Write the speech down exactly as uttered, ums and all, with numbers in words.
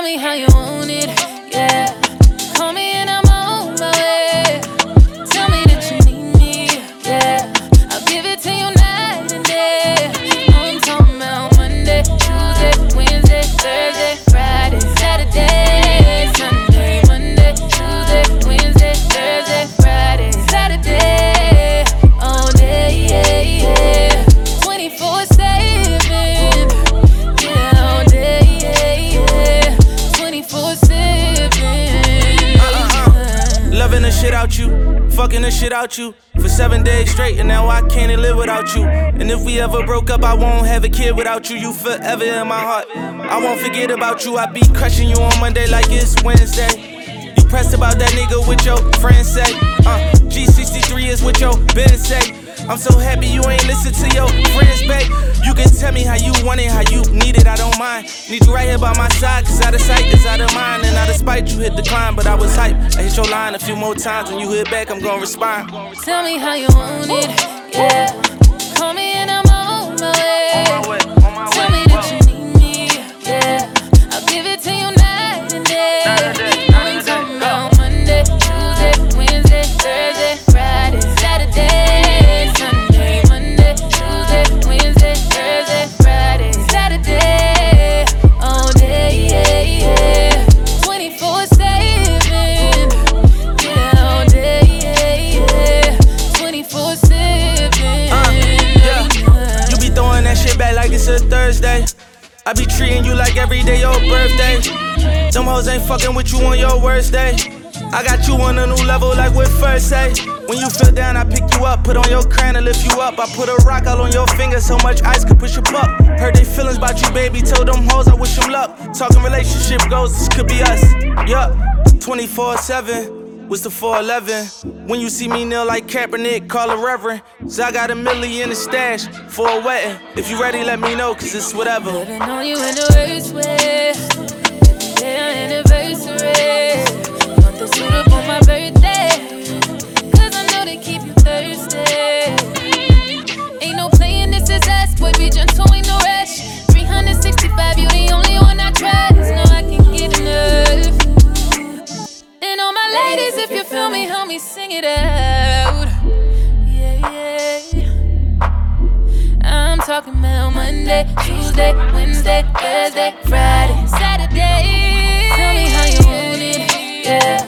me how you want it, yeah. Call me and I'm on my way. Tell me that you need me, yeah. I'll give it to you night and day. I'm talking about Monday, Tuesday, Wednesday, Thursday, Friday, Saturday, Sunday, Monday, Tuesday, Wednesday, Thursday, Friday, Saturday, all day, yeah, yeah. twenty-four seven, yeah, all day, yeah, yeah. twenty-four seven. Uh-uh-uh. Loving the shit out you, fucking the shit out you for seven days straight, and now I can't live without you. And if we ever broke up, I won't have a kid without you. You forever in my heart. I won't forget about you. I be crushing you on Monday like it's Wednesday. You pressed about that nigga with your friends say. Uh, G sixty-three is what your Ben say. I'm so happy you ain't listen to your friends, babe. You can tell me how you want it, how you need it, I don't mind. Need you right here by my side, cause out of sight is out of mind. And out of spite, you hit decline, but I was hype. I hit your line a few more times, when you hit back, I'm gonna respond. Tell me how you want it, yeah. Call me and I'm on my way. Tell me that you need me, yeah. I'll give it to you night and day. I'm talking about Monday, Tuesday, Wednesday, Thursday, Friday, Saturday, Sunday, Monday, Tuesday, Wednesday, Thursday, Friday, Saturday, all day, yeah, yeah. twenty-four seven, yeah, all day, yeah, yeah. twenty-four seven, uh, yeah. You be throwing that shit back like it's a Thursday. I be treating you like every day your birthday. Them hoes ain't fucking with you on your worst day. I got you on a new level like with first say. When you feel down, I pick you up, put on your crown and lift you up. I put a rock all on your finger, so much ice could push you up. Heard they feelings about you, baby, told them hoes I wish them luck. Talking relationship goals, this could be us, yup. twenty-four seven, what's the four eleven? When you see me kneel like Kaepernick, call a reverend. So I got a milli in the stash for a wedding. If you ready, let me know, cause it's whatever. Living on you in the worst way. Every day our anniversary. Want the suit up on my birthday, cause I know they keep you thirsty. Ain't no playing, this is us. Boy, be gentle, ain't no rush. three hundred sixty-five, you the only one I trust. Know I can get enough. And all my ladies, if you feel me, help me sing it out. Yeah, yeah. I'm talking about Monday, Tuesday, Wednesday, Thursday, Friday, Saturday. Tell me how you want it, yeah.